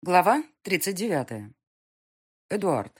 Глава 39. Эдуард.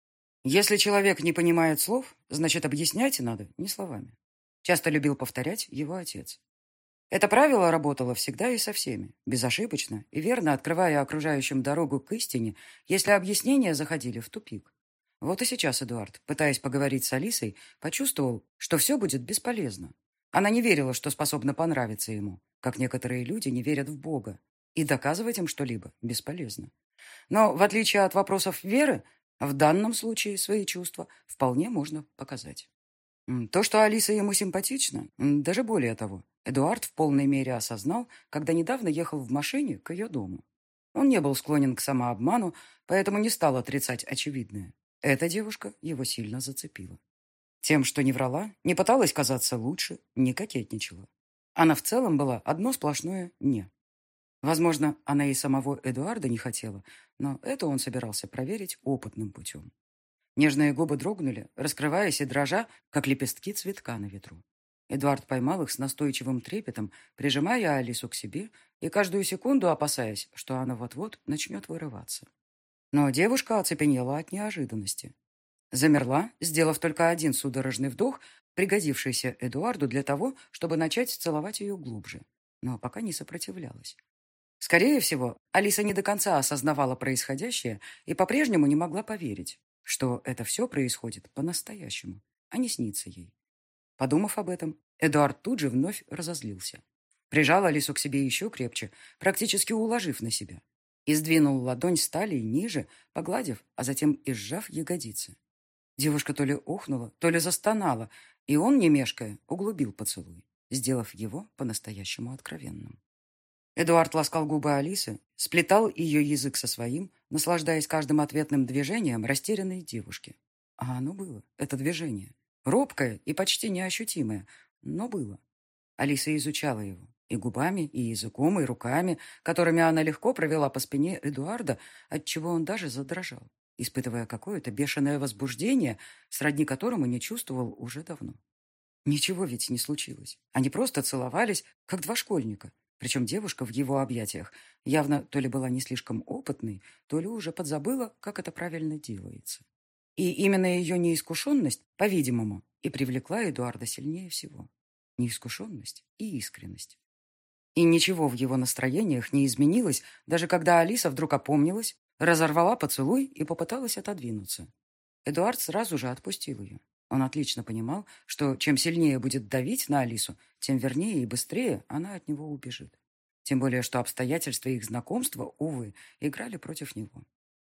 Если человек не понимает слов, значит, объяснять надо не словами. Часто любил повторять его отец. Это правило работало всегда и со всеми, безошибочно и верно открывая окружающим дорогу к истине, если объяснения заходили в тупик. Вот и сейчас Эдуард, пытаясь поговорить с Алисой, почувствовал, что все будет бесполезно. Она не верила, что способна понравиться ему, как некоторые люди не верят в Бога, и доказывать им что-либо бесполезно. Но, в отличие от вопросов веры, в данном случае свои чувства вполне можно показать. То, что Алиса ему симпатична, даже более того, Эдуард в полной мере осознал, когда недавно ехал в машине к ее дому. Он не был склонен к самообману, поэтому не стал отрицать очевидное. Эта девушка его сильно зацепила. Тем, что не врала, не пыталась казаться лучше, не кокетничала. Она в целом была одно сплошное «не». Возможно, она и самого Эдуарда не хотела, но это он собирался проверить опытным путем. Нежные губы дрогнули, раскрываясь и дрожа, как лепестки цветка на ветру. Эдуард поймал их с настойчивым трепетом, прижимая Алису к себе и каждую секунду опасаясь, что она вот-вот начнет вырываться. Но девушка оцепенела от неожиданности. Замерла, сделав только один судорожный вдох, пригодившийся Эдуарду для того, чтобы начать целовать ее глубже, но пока не сопротивлялась. Скорее всего, Алиса не до конца осознавала происходящее и по-прежнему не могла поверить, что это все происходит по-настоящему, а не снится ей. Подумав об этом, Эдуард тут же вновь разозлился. Прижал Алису к себе еще крепче, практически уложив на себя, и сдвинул ладонь с талии ниже, погладив, а затем и сжав ягодицы. Девушка то ли охнула, то ли застонала, и он, не мешкая, углубил поцелуй, сделав его по-настоящему откровенным. Эдуард ласкал губы Алисы, сплетал ее язык со своим, наслаждаясь каждым ответным движением растерянной девушки. А оно было, это движение. Робкое и почти неощутимое, но было. Алиса изучала его и губами, и языком, и руками, которыми она легко провела по спине Эдуарда, отчего он даже задрожал, испытывая какое-то бешеное возбуждение, сродни которому не чувствовал уже давно. Ничего ведь не случилось. Они просто целовались, как два школьника. Причем девушка в его объятиях явно то ли была не слишком опытной, то ли уже подзабыла, как это правильно делается. И именно ее неискушенность, по-видимому, и привлекла Эдуарда сильнее всего. Неискушенность и искренность. И ничего в его настроениях не изменилось, даже когда Алиса вдруг опомнилась, разорвала поцелуй и попыталась отодвинуться. Эдуард сразу же отпустил ее. Он отлично понимал, что чем сильнее будет давить на Алису, тем вернее и быстрее она от него убежит. Тем более, что обстоятельства их знакомства, увы, играли против него.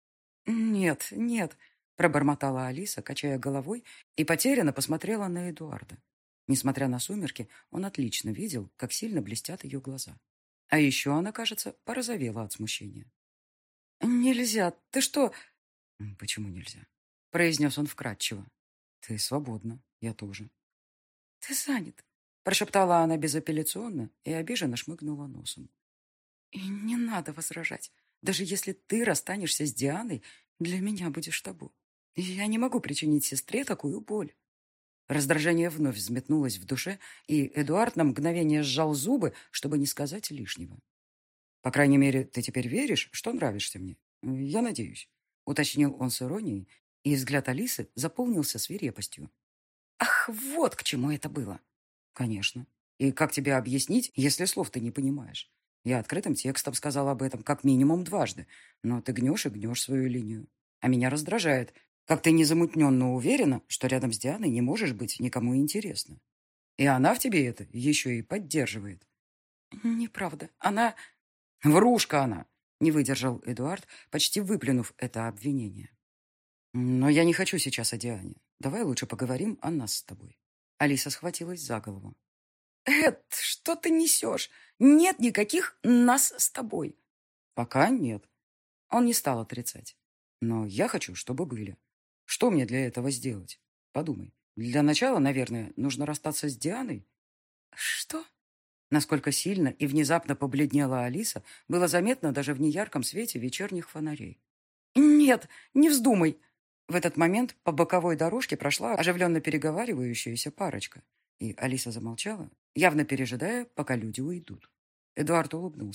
«Нет, нет», — пробормотала Алиса, качая головой, и потерянно посмотрела на Эдуарда. Несмотря на сумерки, он отлично видел, как сильно блестят ее глаза. А еще она, кажется, порозовела от смущения. «Нельзя, ты что...» «Почему нельзя?» — произнес он вкратчиво. «Ты свободна, я тоже». «Ты занят», — прошептала она безапелляционно и обиженно шмыгнула носом. «И не надо возражать. Даже если ты расстанешься с Дианой, для меня будешь табу. Я не могу причинить сестре такую боль». Раздражение вновь взметнулось в душе, и Эдуард на мгновение сжал зубы, чтобы не сказать лишнего. «По крайней мере, ты теперь веришь, что нравишься мне? Я надеюсь», — уточнил он с иронией, и взгляд Алисы заполнился свирепостью. «Ах, вот к чему это было!» «Конечно. И как тебе объяснить, если слов ты не понимаешь? Я открытым текстом сказал об этом как минимум дважды, но ты гнешь и гнешь свою линию. А меня раздражает, как ты незамутненно уверена, что рядом с Дианой не можешь быть никому интересно. И она в тебе это еще и поддерживает». «Неправда. Она...» «Врушка она!» — не выдержал Эдуард, почти выплюнув это обвинение. «Но я не хочу сейчас о Диане. Давай лучше поговорим о нас с тобой». Алиса схватилась за голову. «Эд, что ты несешь? Нет никаких нас с тобой». «Пока нет». Он не стал отрицать. «Но я хочу, чтобы были. Что мне для этого сделать? Подумай. Для начала, наверное, нужно расстаться с Дианой». «Что?» Насколько сильно и внезапно побледнела Алиса, было заметно даже в неярком свете вечерних фонарей. «Нет, не вздумай!» В этот момент по боковой дорожке прошла оживленно переговаривающаяся парочка, и Алиса замолчала, явно пережидая, пока люди уйдут. Эдуард улыбнулся.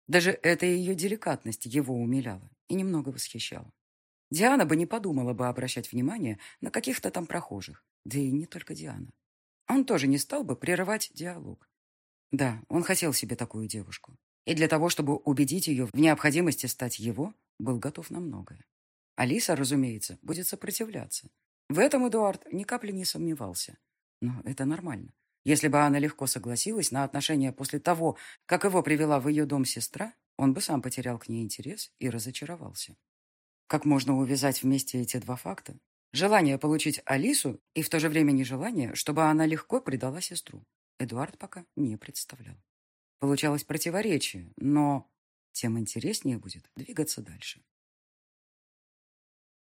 Даже эта ее деликатность его умиляла и немного восхищала. Диана бы не подумала бы обращать внимание на каких-то там прохожих. Да и не только Диана. Он тоже не стал бы прерывать диалог. Да, он хотел себе такую девушку. И для того, чтобы убедить ее в необходимости стать его, был готов на многое. Алиса, разумеется, будет сопротивляться. В этом Эдуард ни капли не сомневался. Но это нормально. Если бы она легко согласилась на отношения после того, как его привела в ее дом сестра, он бы сам потерял к ней интерес и разочаровался. Как можно увязать вместе эти два факта? Желание получить Алису и в то же время нежелание, чтобы она легко предала сестру. Эдуард пока не представлял. Получалось противоречие, но тем интереснее будет двигаться дальше.